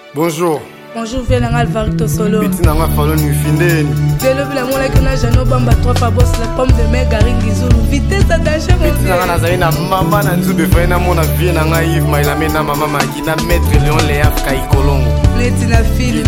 Bonjour. Bonjour, viens dans Alvarito Solo. Petit n'a pas fallu nous finir. Dès le bilan, on a que Jano Bamba 3 fois boss la pomme de mer Garingi Zulu. Vitesse attachée, mon Petit n'a pas na maman na nzube fa na mona vie na naïve mais la mena maman makina maître Léon Léaf Kai Kolongo. Netina film.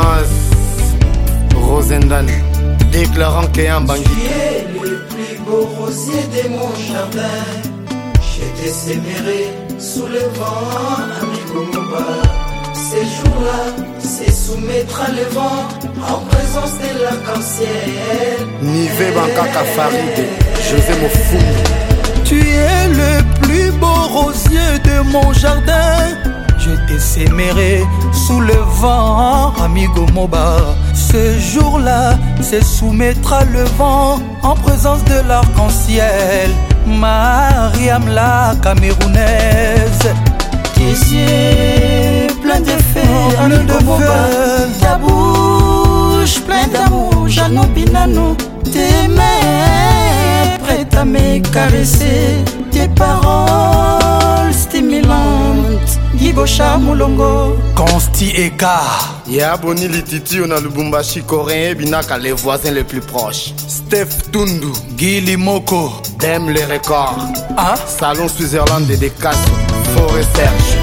Rosendan déclarant qu'il y a un bandit. Tu es le plus beau rosier de mon jardin. Je t'ai séméré sous le vent, amigo Moba. Ces jours-là, c'est soumettre à le vent en présence de l'arc-en-ciel. Nivé Bankaka Farid, José Mofou. Tu es le plus beau rosier de mon jardin. Je t'ai séméré sous le vent, amigo Moba. Ce jour-là, c'est soumettre à le vent en présence de l'arc-en-ciel. Mariam la camerounaise. Tes yeux pleins de feu, amigo Moba. Ta bouche pleine d'amour, Jano Binano. Tes mains prêtes à me caresser. Tes paroles stimulantes, Gibocha Moulongo. Consti Eka. Ya Boni Lititi, on a le Bumbashi coréen, Binaka les voisins les plus proches. Steph Tundu, Gili Moko, Dem les records. Hein? Salon Switzerland de Descastes, Forêt Serge.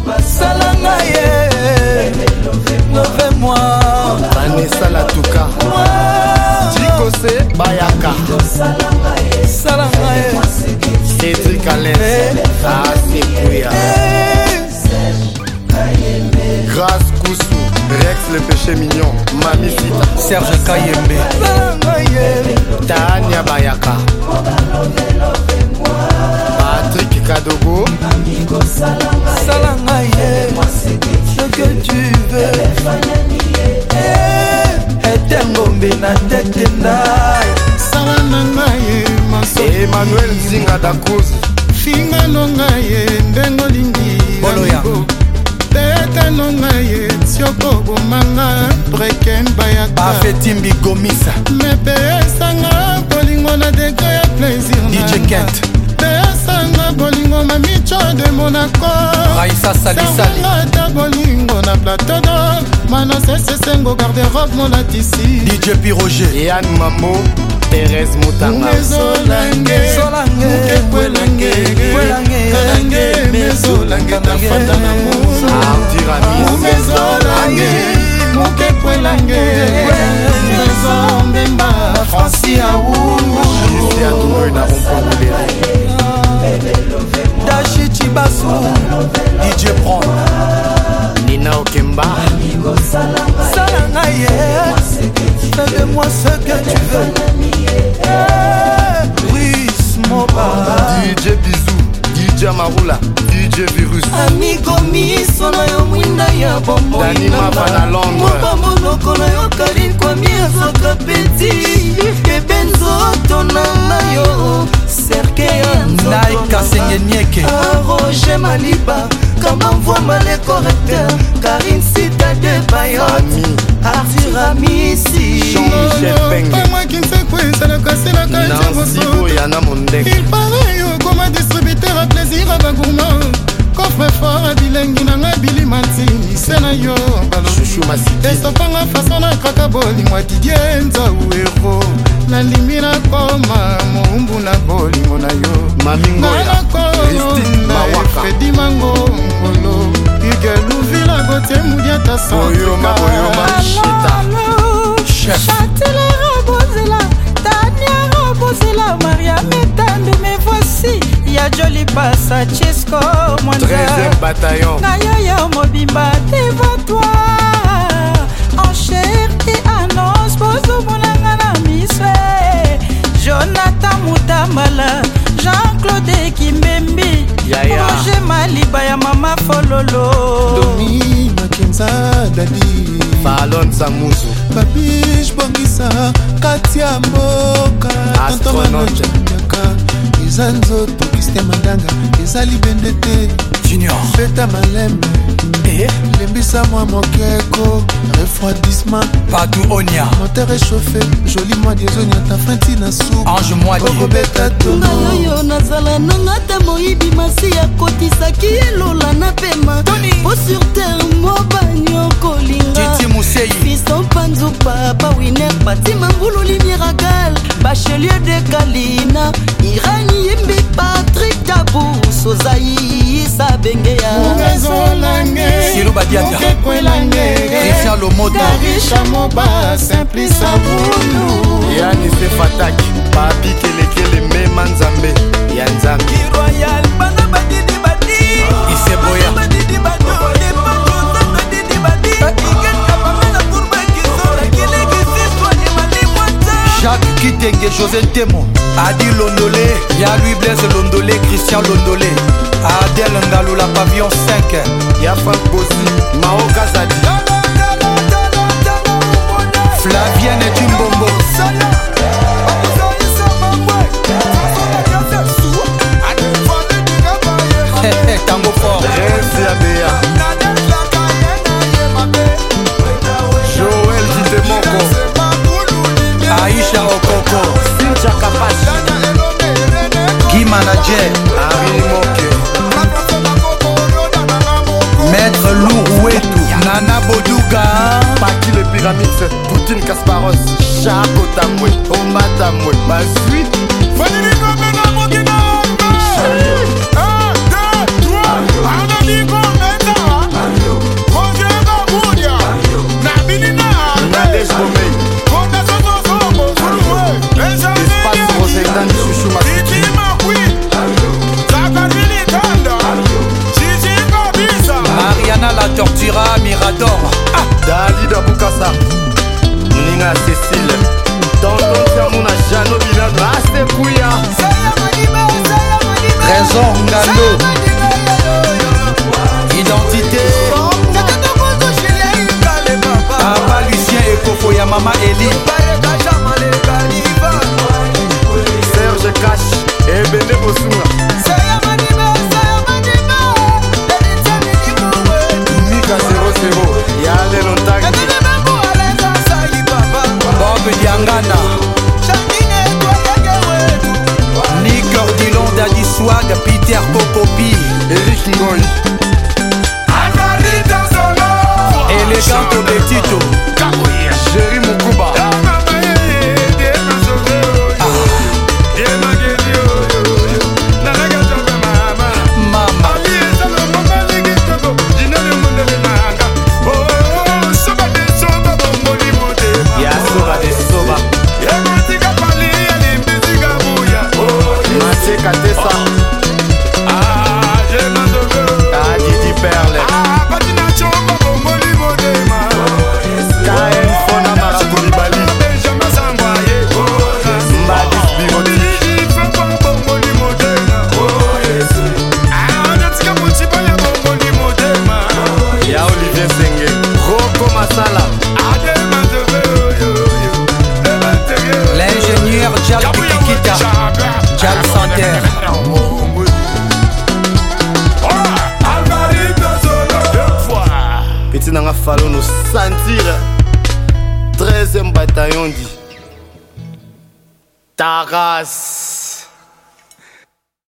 Salangaye, love-moi. Vanessa Latouka, Chikose Bayaka, Salangaye, Cédric Alain, Asekouya, Grâce Koussou, Rex le péché mignon, Mami Fita, Serge Kayembe, Tania Bayaka, Patrick Kadogo, Salangaye, ce que tu veux. Etengombe na tete ndai. Salangaye, Emmanuel Zinga da Cruz, finga nongaye, ndengolingi. Boloya. Tete nongaye, tioko bomanga, breken bayaka. Bafetimbi Gomisa, Mepesanga, bolingo na deke ya plaisir. DJ Kent, Pesanga, bolingo mamicho de Monaco. Raissa Salisali, Sanga bolingo na plateau d'or. Mana sesengo garde-robe molatisi. DJ Piroger, Yann Mamo, Thérèse Moutanga, Mezolange, Solange, Kwelange, Kalange, Mezolange, tafanda na mou. Ardirami, Mezolange, Kwelange, Mezombemba, Francis Aoumou, Jussi Atoumou na Rompongolé, Dashi Chibasu, DJ Pron, Nina Okemba, Salangaye, fais de moi ce que tu veux. Brice Moba, DJ Bisou, DJ Marula, DJ Virus, Amigo miso na yo mwinda ya bombo. Dani Mava na Londres, Mopambo loko na yo kalikwa miazoka peti. Kebenzoto na yo serke ya Naika Sengenieke, Roger Maliba, comment voit mal les correcteurs. Karine Sita de Bayotte, Arthur Amissi, Jean-Michel Peng, Pas qui ne sait quoi, ça le casse la Nancy Boyana Mondek, Il paraît comme un distributeur à plaisir à Bagourmand. Coffre fort à bilingue, n'a Billy Mantini, Senayo, Chouchou et Massiti, son panga façon à Kakaboli, moi Didienza ou héros. La limina koma, Mumbu na boli, monayo. Mamingoya, Christine Mawaka, Freddy Mango, Ngolo. Igelu Villa Gautier, Moudiata Boyoma, Boyoma, Cheta, Chef, Chatela Robozela, Tania Robozela, Maria Metandu, mais voici. Ya Joli Passa, Chesco, 13e bataillon, Naya Mobimba, devant toi. En chair et annonce, Bozo Moulangana Miswe. Jonathan Moutamala, Jean-Claude Kimbembi, Yaya. Roger Maliba, ya Mama Fololo. Domi Makenza Dadi Fallon Samuzu, Papiche Bongisa Katia Mboka Astronaute. Eza nzoto Christian Mandanga Eza libendete Junior, Beta Malembe Lembisa moi mokeko Refroidissement Padou Onia, Moteur réchauffé Joli moi diesonia ta frenti na soupe Ange Moitié, Beta Tono Nayo nazala nangata moyibi masi ya kotisaki elola na pema. Po sur terre mo banyo Nzou Papa Winner Batima Ngoulouli Miracle Bachelier de Kalina Irani Yimbi Patrick Tabou Sozaï Sabengea Silou Badiata Christian Lomota Karisha Moba Simplice Aboulou Yani se Fataki Papi Kelekele Mema Nzambe Ya Nzambe Royal Bana Badidi Badi Isse Boya Badidi Badi Jacques Kitenge, José Temo, Adi Londolé, Y'a lui Blaise Londolé, Christian Londolé, Adèle Ngaloula Pavillon 5, Ya Frank Bossi, Mao Kazadi, Flavienne Tumbombo, Tango Fort, Renzi Abea, Joël Ditemoko, Aïcha Okoko, Cynthia Kapachi, Guy Manager, Harry Moke, Maître Lou Ouetou, Nana Bodouga, Paki le Pyramix, Poutine Kasparos, Chako Tamwe, Omba Tamwe, Basui, Nadej Bomei, Espace Rosendan Chouchou Masiki, Mariana La Tortura, Mirador, Dalida Bukasa, Ninga Cécile, Tonton Samuna Jano Bilano, Aste Kouya, Trésor Ngando, Identité, Papa Lucien Ekofo ya Mama Eli, Serge Cash, Ebene Bosunga, Mika 00, Yale Lontangi, Bob Diangana, Nick Ordilon Daddy Swag, Peter Popopi, Eric Ngoy, Élégante Betito, Jerry Mukuba, Mama, Yasoba de Soba, Mathieu Katessa, Adidi Perle, KN Fona Marakoulibali, Mbadis Biroti, Ya Olivier Senge, Roko Masala, l'ingénieur Jal Pitikita, Jal Santer, Petit Nanga Fallon nous sentir 13e bataillon dit Taras.